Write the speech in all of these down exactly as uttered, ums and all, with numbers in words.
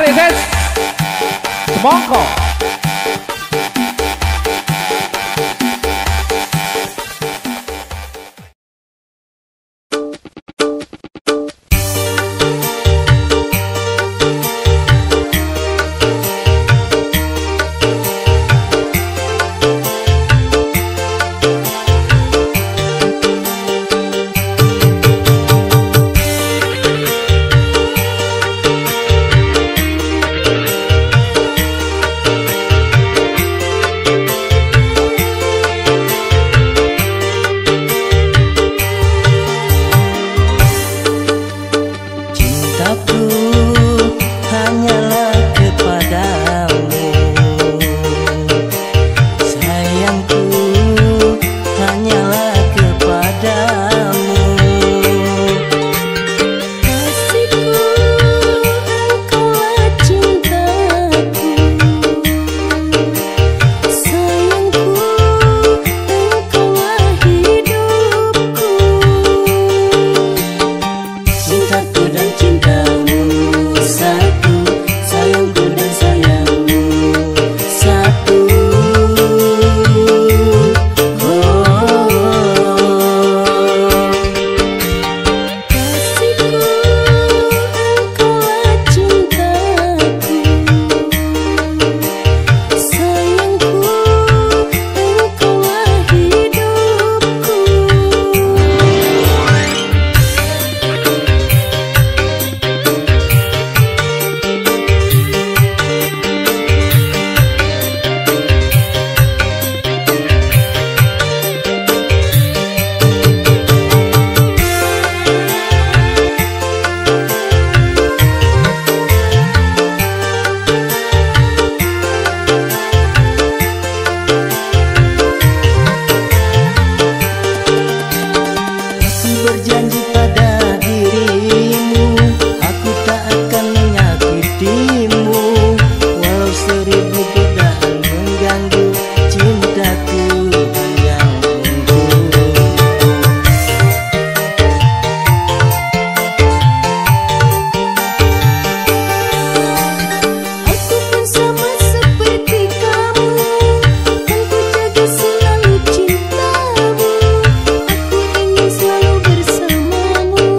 Tarik Des Semongko. Selalu bersamamu.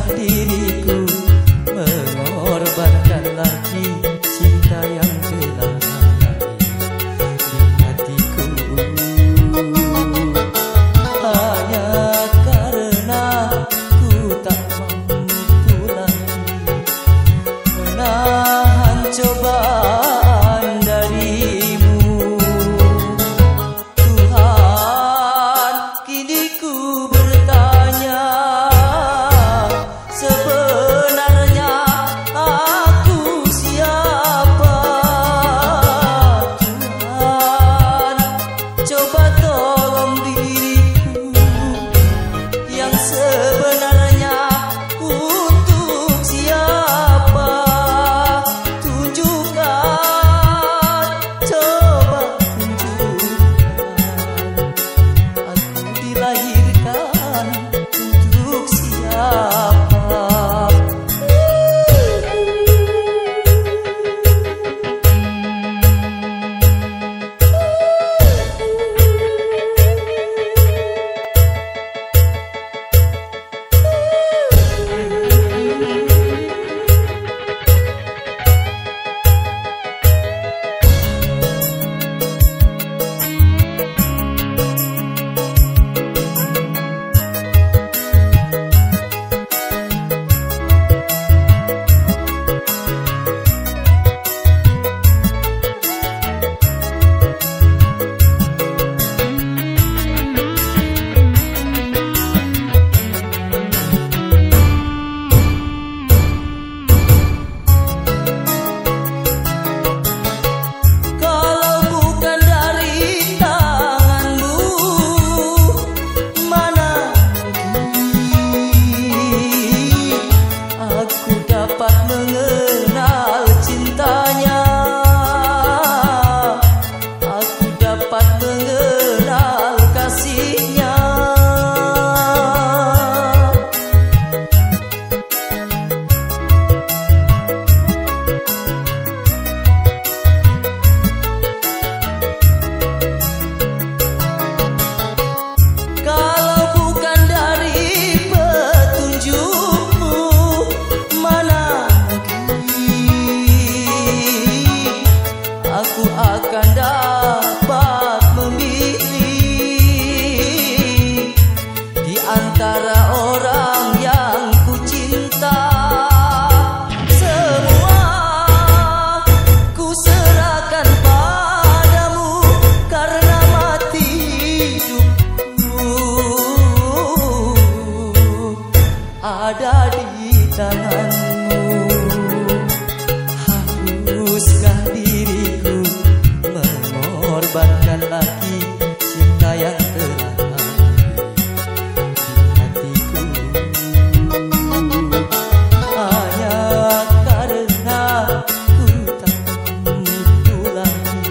diriku mengorbankan lagi cinta yang telah ada di hatiku. Hanya karena ku tak mampu lagi menahan cobaan darimu. Tuhan, kini ku bertanya, sebenarnya aku siapa? Tuhan, coba tolong diriku yang sebenarnya untuk siapa? Tunjukkan, coba tunjukkan, aku dilahirkan untuk siapa? Mengenal cintanya, aku dapat mengenal kasihnya. Kalau bukan dari petunjukmu, mana aku akan dapat memilih di antara orang yang ku cinta. Semua ku serahkan padamu karena mati hidupku ada di tanganmu. Haruskah diriku mengorbankan lagi cinta yang telah ada di hatiku? Hanya karena ku tak mampu lagi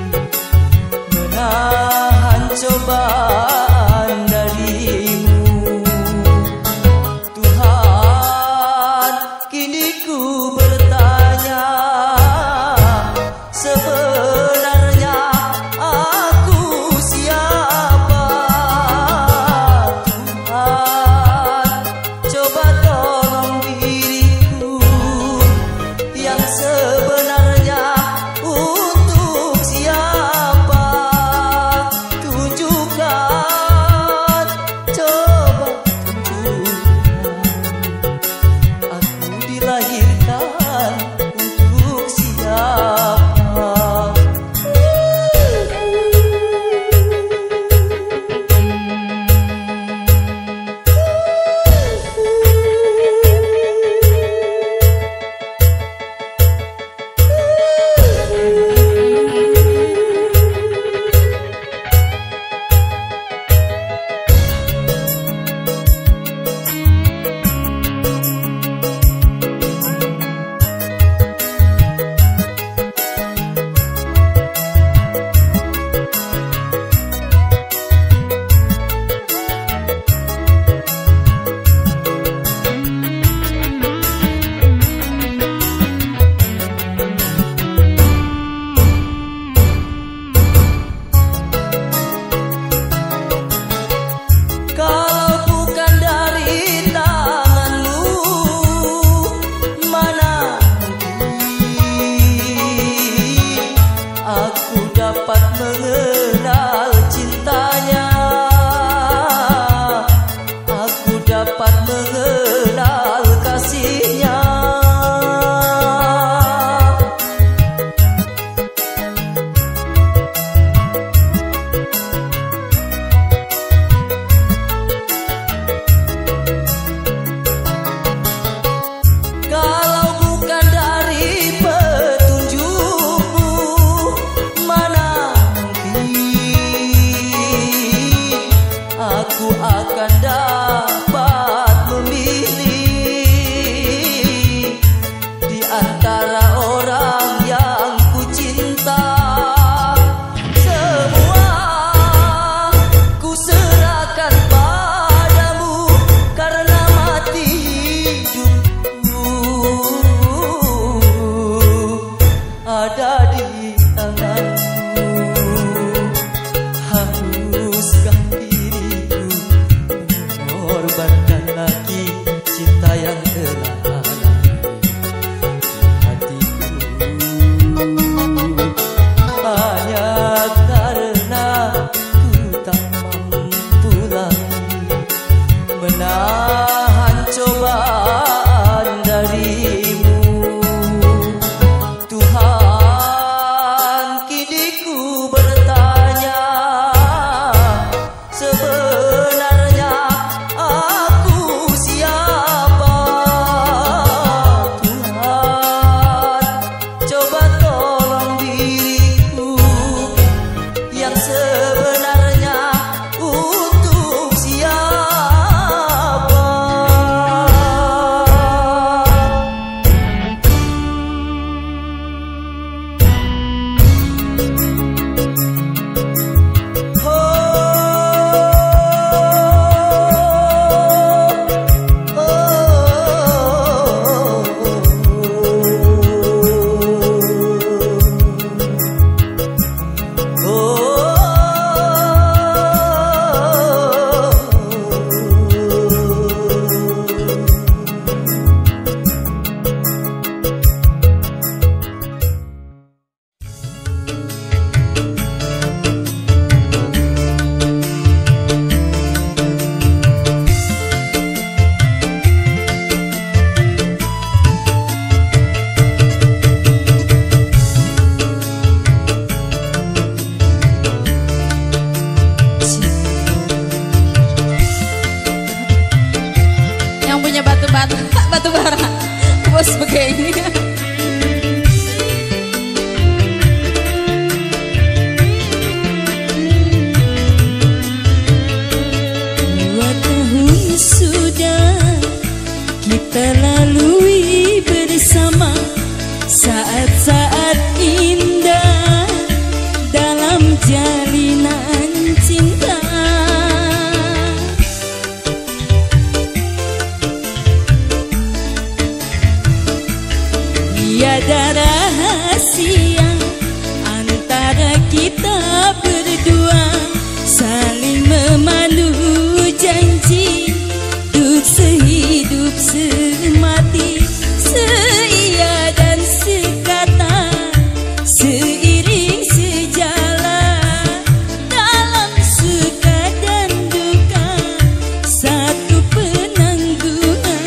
menahan cobaan darimu. Tuhan, kini yang telah lahir di hatiku. Hanya karena ku tak mampu lagi menahan cobaan darimu. Tuhan, kini ku bertanya, sebenarnya aku siapa? Tuhan, coba tolong diriku yang sebenarnya untuk siapa? Yang punya batu-batu, batu bara, bos begini. Dua tahun sudah kita lalui bersama, saat-saat indah dalam jalinan cinta. Tiada rahasia antara kita berdua, saling memandu janji untuk sehidup semati, seia dan sekata, seiring sejalan dalam suka dan duka, satu penanggungan.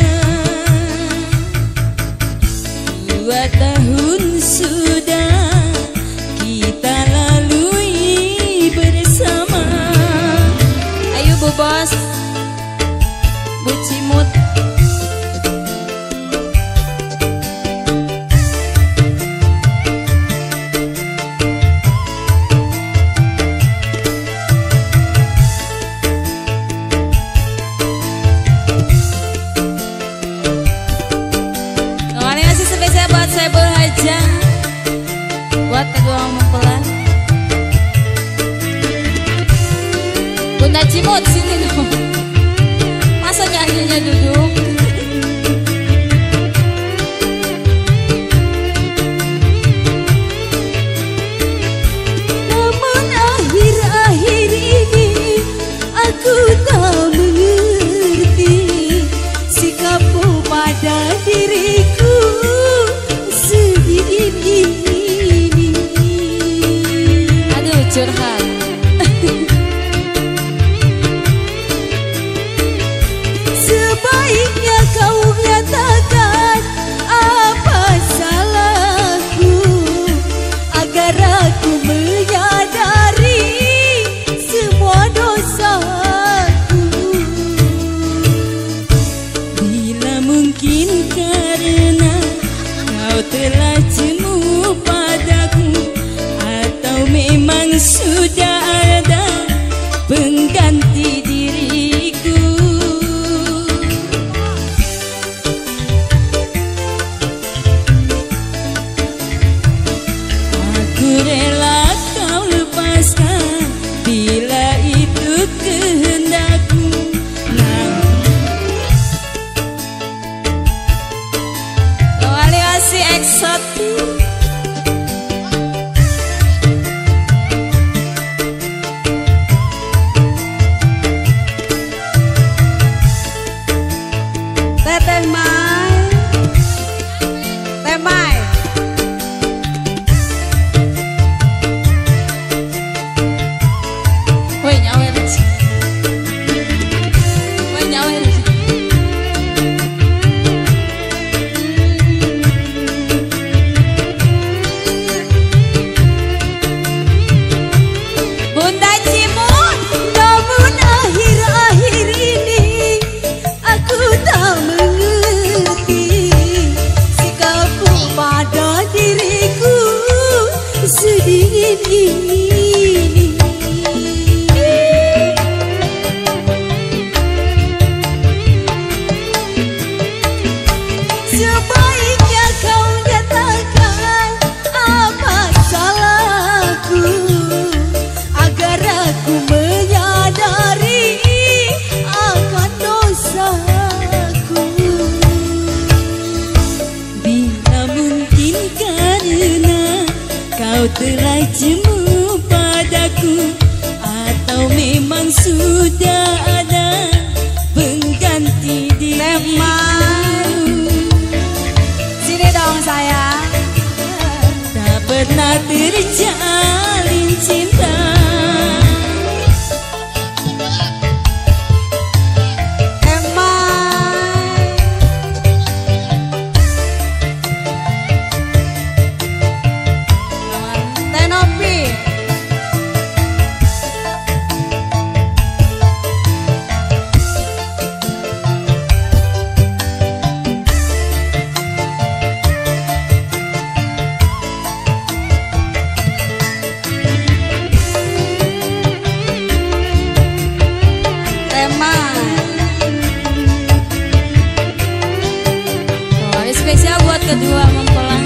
Dua tahun sudah kita lalui bersama. Ayo Bu Bos, Bu Cimut. Kemarin ngasih spesial buat saya Haja, buat Teguh Mempelai. Bunda Cimut sini dong. Masa nyanyinya duduk? Namun akhir-akhir ini aku tak mengerti sikapmu pada diriku segini ini. Aduh curhat. Sebaiknya kau nyatakan apa salahku, agar aku menyadari semua dosaku. Bila mungkin karena kau telah jemu padaku, atau memang sudah ada pengganti diriku. Aku rela kau lepaskan bila itu kehendakmu. Kembali kasih eksotik. Teh Mai. Teh Mai. Woi nyawer. Woi nyawer. Bunda Cimut, namun akhir-akhir ini aku tak mengerti sikapmu pada diriku sedingin ini. Sebaiknya kau nyatakan apa salahku agar aku menyadari akan dosaku. Bila mungkin karena kau telah jemu padaku, atau memang sudah ada pengganti dirimu. Sini dong sayang. Tak pernah terjalin cinta. Spesial buat kedua mempelai.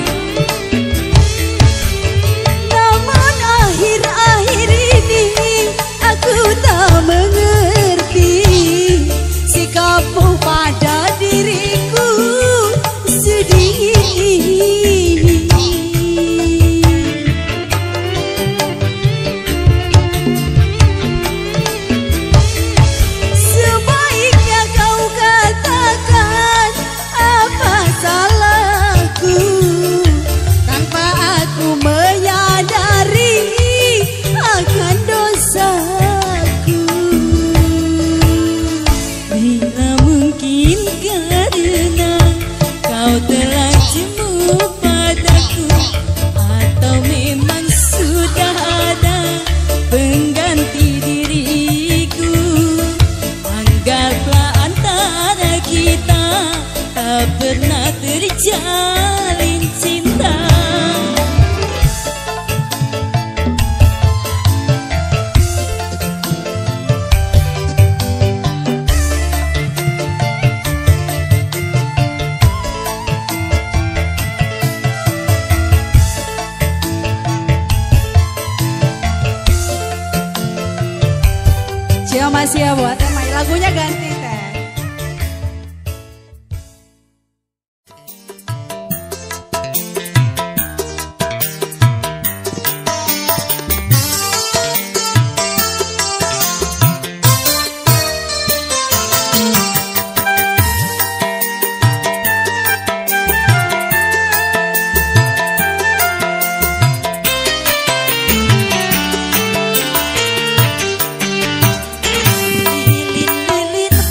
Namun akhir-akhir ini aku tak mengerti sikapmu pada diriku sedih ini. Sebaiknya kau katakan apa salahku tanpa aku menyadari akan dosaku. Bila mungkin karena kau telah jemu padaku, atau memang sudah ada pengganti diriku, anggaplah antara kita tak pernah terjalin cinta. Cio masih ya buat Teh Mai, lagunya ganti Teh. Lilin-lilin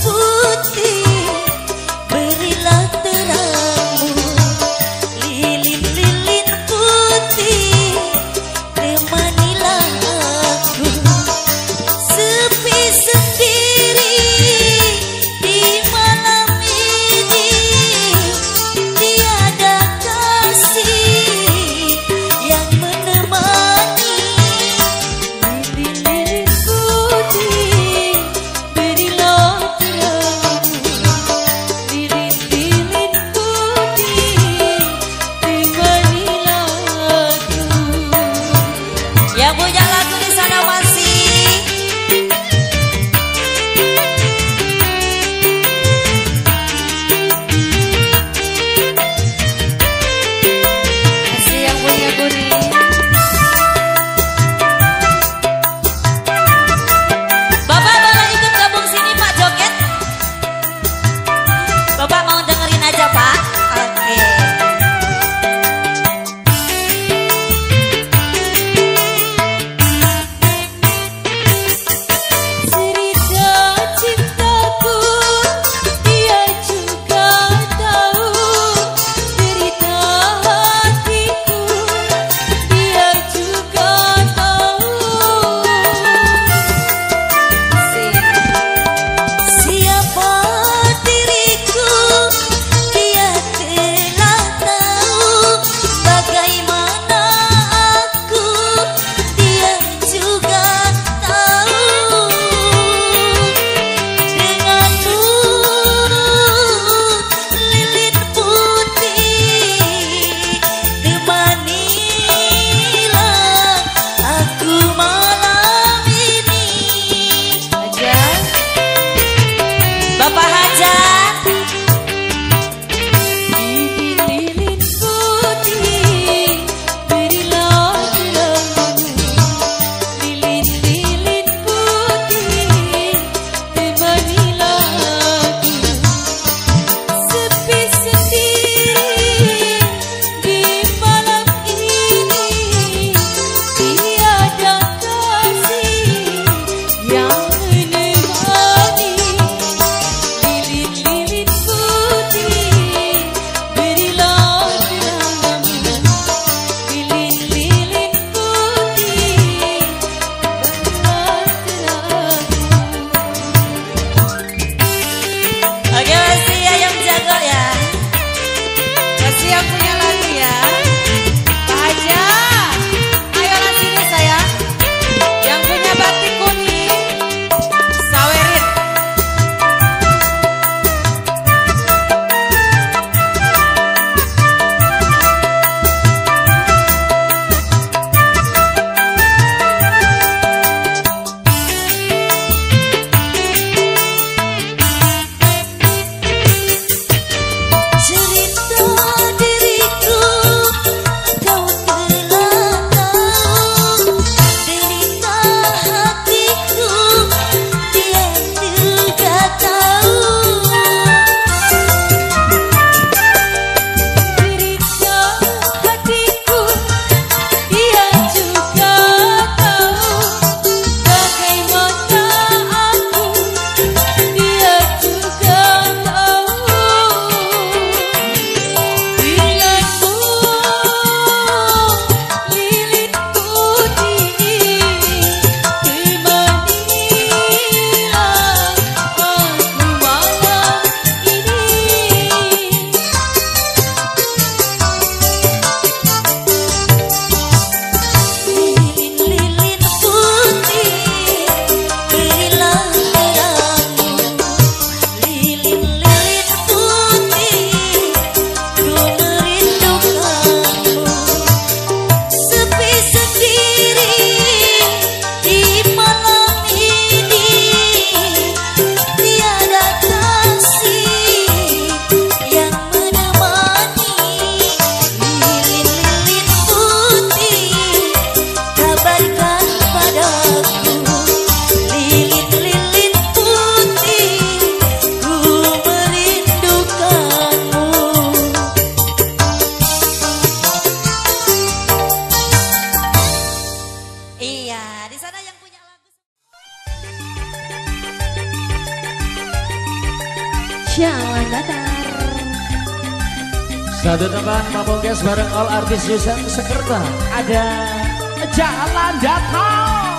Satu teman pamungkas bareng all artis Yusan Sekerta. Ada Jalan Datang.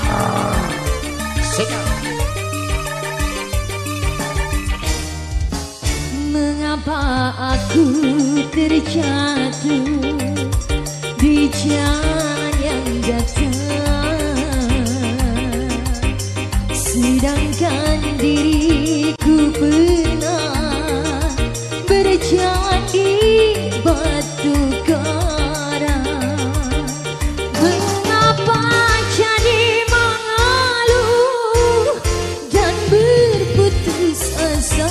Sikat. Mengapa aku terjatuh di jalan yang datang, sedangkan diriku pernah berjalan di batu karang. Mengapa jadi mengeluh dan berputus asa?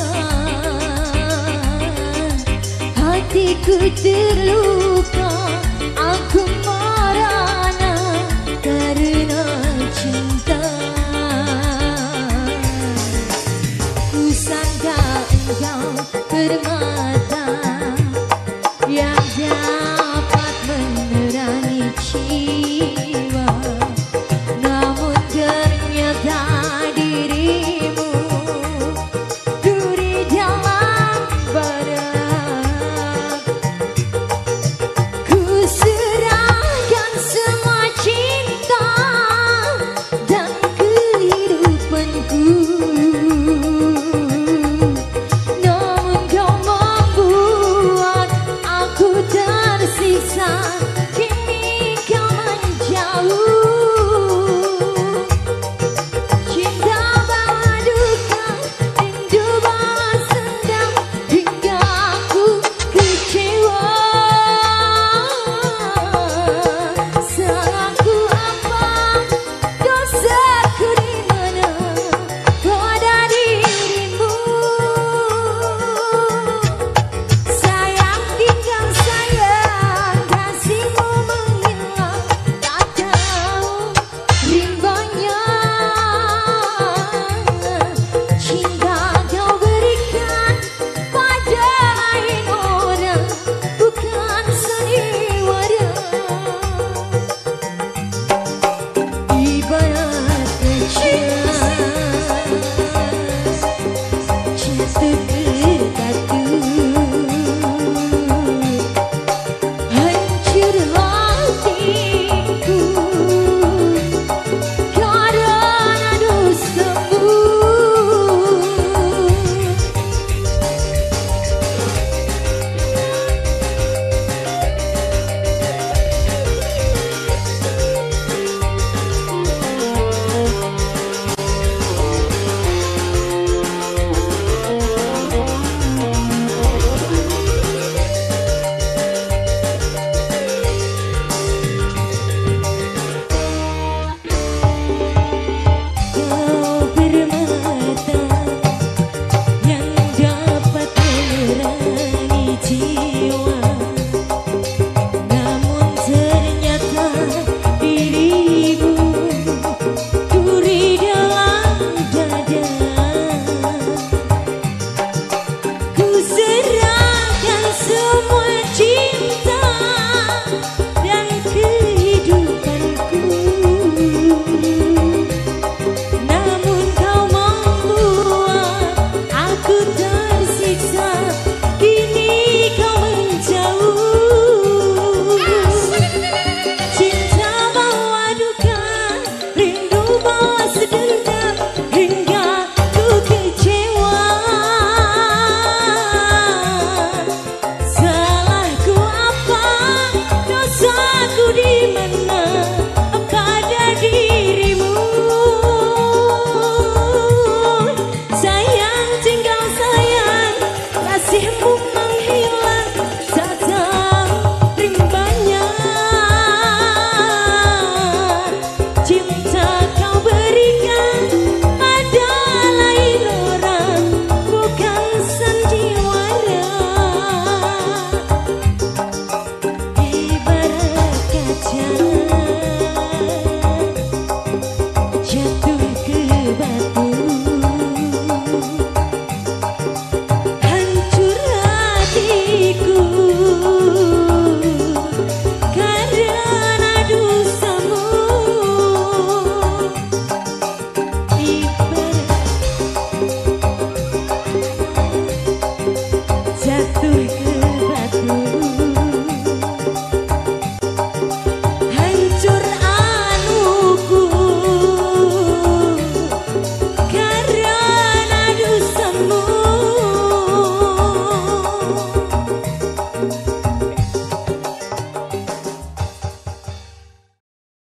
Hatiku terluka, aku merana karena cinta. Ku sangka engkau permata